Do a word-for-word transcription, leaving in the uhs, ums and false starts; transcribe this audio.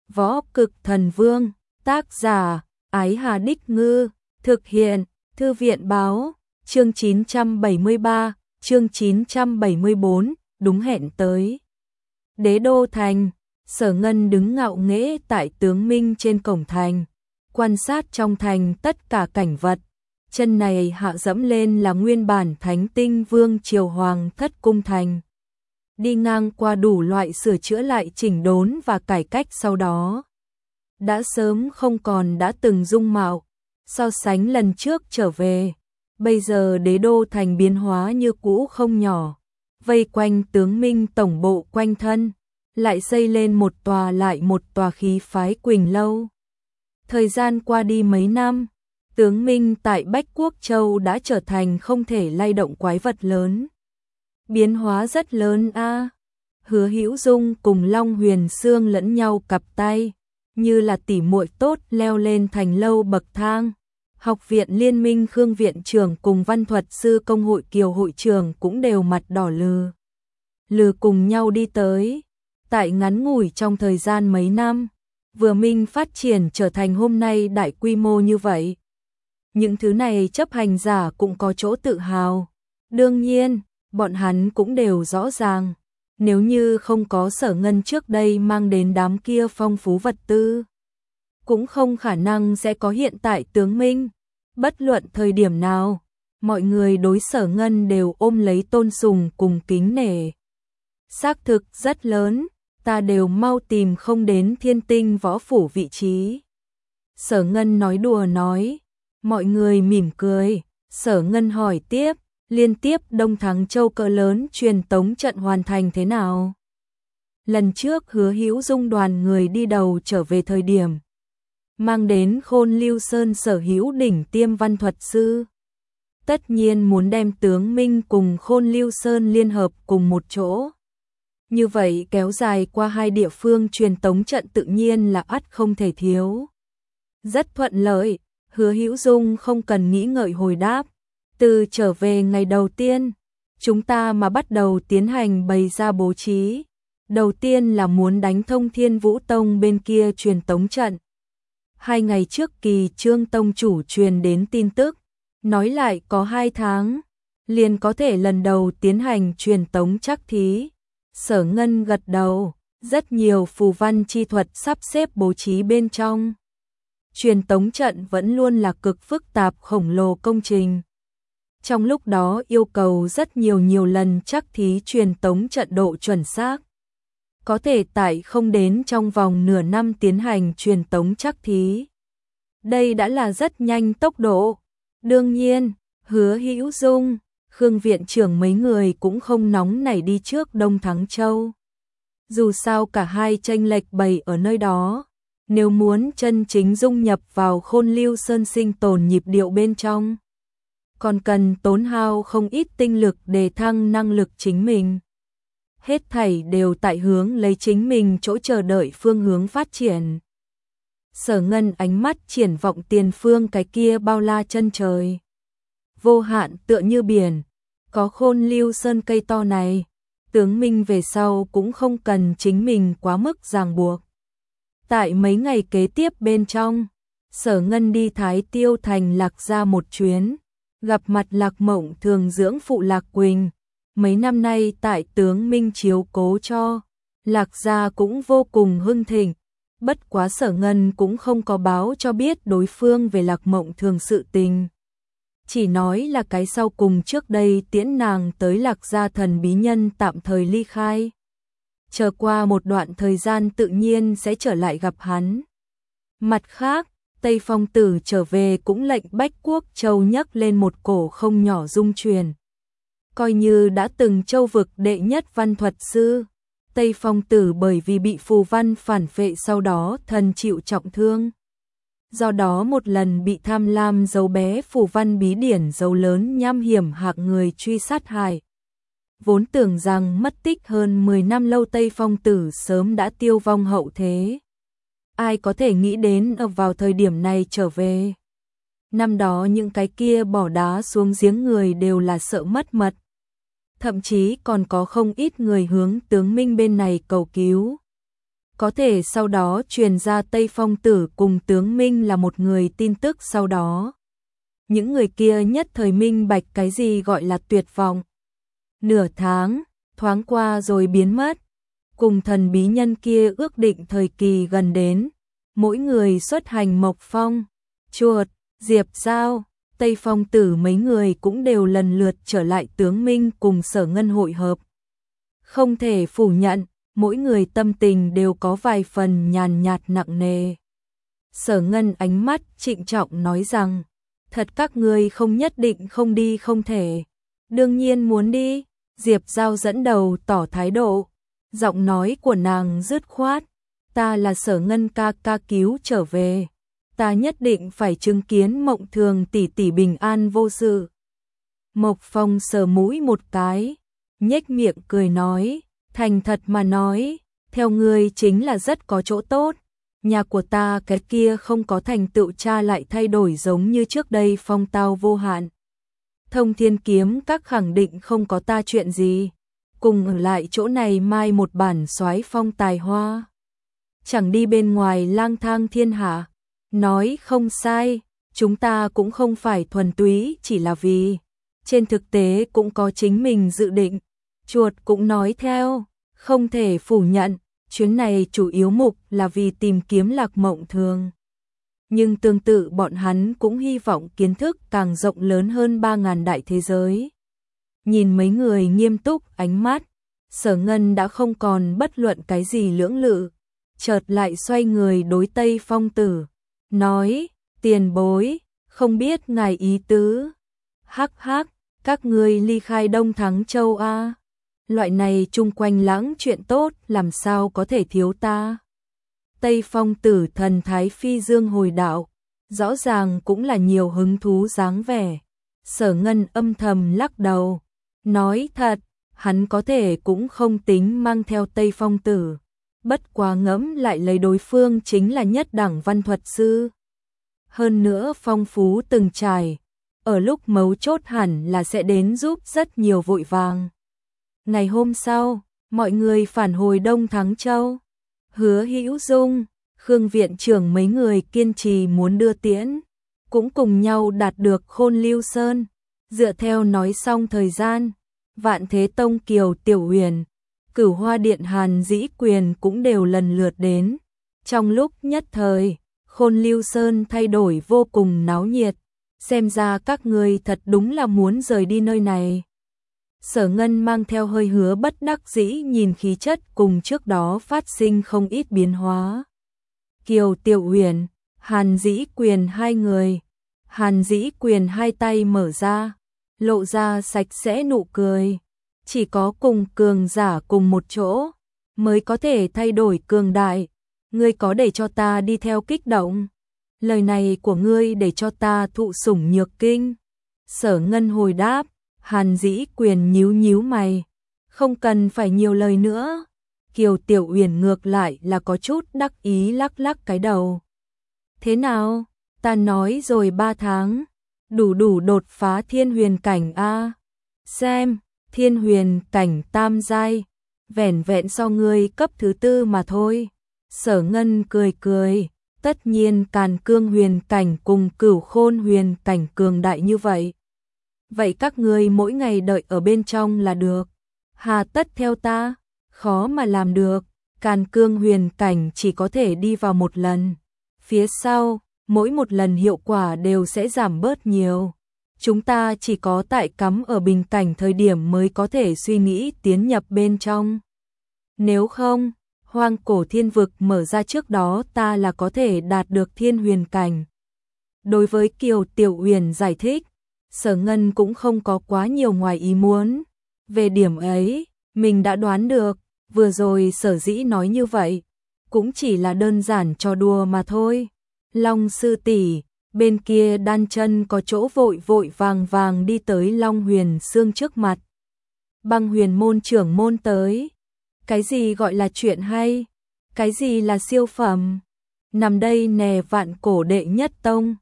Võ Cực Thần Vương, tác giả, Ái Hà Đích Ngư, thực hiện, Thư viện Báo, chương chín trăm bảy mươi ba, chương chín trăm bảy mươi bốn, đúng hẹn tới. Đế đô thành, Sở Ngân đứng ngạo nghễ tại tướng minh trên cổng thành, quan sát trong thành tất cả cảnh vật. Chân này hạ dẫm lên là nguyên bản Thánh Tinh Vương triều hoàng thất cung thành. Đi ngang qua đủ loại sửa chữa lại chỉnh đốn và cải cách sau đó. Đã sớm không còn đã từng dung mạo, so sánh lần trước trở về. Bây giờ đế đô thành biến hóa như cũ không nhỏ, vây quanh tướng minh tổng bộ quanh thân, lại xây lên một tòa lại một tòa khí phái Quỳnh Lâu. Thời gian qua đi mấy năm, tướng minh tại Bách Quốc Châu đã trở thành không thể lay động quái vật lớn. Biến hóa rất lớn a. À. Hứa Hữu Dung cùng Long Huyền Sương lẫn nhau cặp tay, như là tỉ muội tốt leo lên thành lâu bậc thang. Học viện Liên minh Khương viện trưởng cùng Văn thuật sư công hội Kiều hội trưởng cũng đều mặt đỏ lừ. Lừ cùng nhau đi tới. Tại ngắn ngủi trong thời gian mấy năm, vừa minh phát triển trở thành hôm nay đại quy mô như vậy. Những thứ này chấp hành giả cũng có chỗ tự hào. Đương nhiên, bọn hắn cũng đều rõ ràng, nếu như không có Sở Ngân trước đây mang đến đám kia phong phú vật tư, cũng không khả năng sẽ có hiện tại tướng minh. Bất luận thời điểm nào, mọi người đối Sở Ngân đều ôm lấy tôn sùng cùng kính nể. Xác thực rất lớn, ta đều mau tìm không đến Thiên Tinh võ phủ vị trí. Sở Ngân nói đùa nói, mọi người mỉm cười. Sở Ngân hỏi tiếp, liên tiếp Đông Thắng Châu cỡ lớn truyền tống trận hoàn thành thế nào? Lần trước Hứa Hữu Dung đoàn người đi đầu trở về thời điểm, mang đến Khôn Lưu Sơn sở hữu đỉnh tiêm văn thuật sư. Tất nhiên muốn đem tướng minh cùng Khôn Lưu Sơn liên hợp cùng một chỗ. Như vậy kéo dài qua hai địa phương truyền tống trận tự nhiên là ắt không thể thiếu. Rất thuận lợi, Hứa Hữu Dung không cần nghĩ ngợi hồi đáp. Từ trở về ngày đầu tiên, chúng ta mà bắt đầu tiến hành bày ra bố trí. Đầu tiên là muốn đánh thông Thiên Vũ Tông bên kia truyền tống trận. Hai ngày trước Kỳ Trương Tông chủ truyền đến tin tức, nói lại có hai tháng, liền có thể lần đầu tiến hành truyền tống chắc thí. Sở Ngân gật đầu, rất nhiều phù văn chi thuật sắp xếp bố trí bên trong. Truyền tống trận vẫn luôn là cực phức tạp khổng lồ công trình. Trong lúc đó yêu cầu rất nhiều nhiều lần chắc thí truyền tống trận độ chuẩn xác. Có thể tại không đến trong vòng nửa năm tiến hành truyền tống chắc thí. Đây đã là rất nhanh tốc độ. Đương nhiên, Hứa Hữu Dung, Khương viện trưởng mấy người cũng không nóng nảy đi trước Đông Thắng Châu. Dù sao cả hai chênh lệch bày ở nơi đó, nếu muốn chân chính dung nhập vào Khôn Lưu Sơn sinh tồn nhịp điệu bên trong, còn cần tốn hao không ít tinh lực để thăng năng lực chính mình. Hết thảy đều tại hướng lấy chính mình chỗ chờ đợi phương hướng phát triển. Sở Ngân ánh mắt triển vọng tiền phương cái kia bao la chân trời. Vô hạn tựa như biển, có Khôn Lưu Sơn cây to này, tướng minh về sau cũng không cần chính mình quá mức ràng buộc. Tại mấy ngày kế tiếp bên trong, Sở Ngân đi Thái Tiêu thành Lạc Gia một chuyến, gặp mặt Lạc Mộng Thường dưỡng phụ Lạc Quỳnh. Mấy năm nay tại tướng minh chiếu cố cho, Lạc Gia cũng vô cùng hưng thịnh. Bất quá Sở Ngân cũng không có báo cho biết đối phương về Lạc Mộng Thường sự tình. Chỉ nói là cái sau cùng trước đây tiễn nàng tới Lạc Gia thần bí nhân tạm thời ly khai. Chờ qua một đoạn thời gian tự nhiên sẽ trở lại gặp hắn. Mặt khác, Tây Phong Tử trở về cũng lệnh Bách Quốc Châu nhấc lên một cổ không nhỏ dung truyền. Coi như đã từng châu vực đệ nhất văn thuật sư, Tây Phong Tử bởi vì bị phù văn phản phệ sau đó thần chịu trọng thương. Do đó một lần bị tham lam giấu bé phù văn bí điển giấu lớn nham hiểm hạng người truy sát hại. Vốn tưởng rằng mất tích hơn mười năm lâu Tây Phong Tử sớm đã tiêu vong hậu thế. Ai có thể nghĩ đến ở vào thời điểm này trở về. Năm đó những cái kia bỏ đá xuống giếng người đều là sợ mất mật. Thậm chí còn có không ít người hướng tướng minh bên này cầu cứu. Có thể sau đó truyền ra Tây Phong Tử cùng tướng Minh là một người tin tức sau đó. Những người kia nhất thời minh bạch cái gì gọi là tuyệt vọng. Nửa tháng, thoáng qua rồi biến mất. Cùng thần bí nhân kia ước định thời kỳ gần đến. Mỗi người xuất hành Mộc Phong, Chuột, Diệp Giao, Tây Phong Tử mấy người cũng đều lần lượt trở lại tướng Minh cùng Sở Ngân hội hợp. Không thể phủ nhận, mỗi người tâm tình đều có vài phần nhàn nhạt nặng nề. Sở Ngân ánh mắt trịnh trọng nói rằng, thật các ngươi không nhất định không đi không thể. Đương nhiên muốn đi, Diệp Giao dẫn đầu tỏ thái độ. Giọng nói của nàng dứt khoát, ta là Sở Ngân ca ca cứu trở về. Ta nhất định phải chứng kiến Mộng Thường tỷ tỷ bình an vô sự. Mộc Phong sờ mũi một cái, nhếch miệng cười nói, thành thật mà nói, theo ngươi chính là rất có chỗ tốt. Nhà của ta cái kia không có thành tựu cha lại thay đổi giống như trước đây phong tao vô hạn. Thông Thiên Kiếm các khẳng định không có ta chuyện gì. Cùng ở lại chỗ này mai một bản soái phong tài hoa. Chẳng đi bên ngoài lang thang thiên hạ. Nói không sai, chúng ta cũng không phải thuần túy chỉ là vì. Trên thực tế cũng có chính mình dự định. Chuột cũng nói theo, không thể phủ nhận, chuyến này chủ yếu mục là vì tìm kiếm Lạc Mộng Thường. Nhưng tương tự bọn hắn cũng hy vọng kiến thức càng rộng lớn hơn ba ngàn đại thế giới. Nhìn mấy người nghiêm túc ánh mắt, Sở Ngân đã không còn bất luận cái gì lưỡng lự, chợt lại xoay người đối Tây Phong Tử, nói, tiền bối, không biết ngài ý tứ. Hắc hắc, các ngươi ly khai Đông Thắng Châu a. Loại này chung quanh lãng chuyện tốt làm sao có thể thiếu ta. Tây Phong Tử thần thái phi dương hồi đạo, rõ ràng cũng là nhiều hứng thú dáng vẻ. Sở Ngân âm thầm lắc đầu, nói thật, hắn có thể cũng không tính mang theo Tây Phong Tử. Bất quá ngẫm lại lấy đối phương chính là nhất đẳng văn thuật sư. Hơn nữa phong phú từng trải, ở lúc mấu chốt hẳn là sẽ đến giúp rất nhiều vội vàng. Ngày hôm sau, mọi người phản hồi Đông Thắng Châu. Hứa Hữu Dung, Khương viện trưởng mấy người kiên trì muốn đưa tiễn, cũng cùng nhau đạt được Khôn Lưu Sơn. Dựa theo nói xong thời gian, Vạn Thế Tông Kiều Tiểu Huyền, Cửu Hoa Điện Hàn Dĩ Quyền cũng đều lần lượt đến. Trong lúc nhất thời, Khôn Lưu Sơn thay đổi vô cùng náo nhiệt, xem ra các ngươi thật đúng là muốn rời đi nơi này. Sở Ngân mang theo hơi hứa bất đắc dĩ nhìn khí chất cùng trước đó phát sinh không ít biến hóa. Kiều Tiểu Huyền, Hàn Dĩ Quyền hai người. Hàn Dĩ Quyền hai tay mở ra, lộ ra sạch sẽ nụ cười. Chỉ có cùng cường giả cùng một chỗ, mới có thể thay đổi cường đại. Ngươi có để cho ta đi theo kích động? Lời này của ngươi để cho ta thụ sủng nhược kinh. Sở Ngân hồi đáp. Hàn Dĩ Quyền nhíu nhíu mày, không cần phải nhiều lời nữa. Kiều Tiểu Uyển ngược lại là có chút đắc ý lắc lắc cái đầu. Thế nào, ta nói rồi ba tháng, đủ đủ đột phá thiên huyền cảnh a. Xem, thiên huyền cảnh tam giai, vẻn vẹn so ngươi cấp thứ tư mà thôi. Sở Ngân cười cười, tất nhiên Càn Cương huyền cảnh cùng Cửu Khôn huyền cảnh cường đại như vậy. Vậy các ngươi mỗi ngày đợi ở bên trong là được. Hà tất theo ta, khó mà làm được. Càn Cương huyền cảnh chỉ có thể đi vào một lần. Phía sau, mỗi một lần hiệu quả đều sẽ giảm bớt nhiều. Chúng ta chỉ có tại cắm ở bình cảnh thời điểm mới có thể suy nghĩ tiến nhập bên trong. Nếu không, hoang cổ thiên vực mở ra trước đó ta là có thể đạt được thiên huyền cảnh. Đối với Kiều Tiểu Uyển giải thích, Sở Ngân cũng không có quá nhiều ngoài ý muốn. Về điểm ấy, mình đã đoán được, vừa rồi sở dĩ nói như vậy, cũng chỉ là đơn giản trò đùa mà thôi. Long sư tỷ, bên kia đan chân có chỗ vội vội vàng vàng đi tới Long Huyền Xương trước mặt. Băng huyền môn trưởng môn tới. Cái gì gọi là chuyện hay? Cái gì là siêu phẩm? Nằm đây nè vạn cổ đệ nhất tông.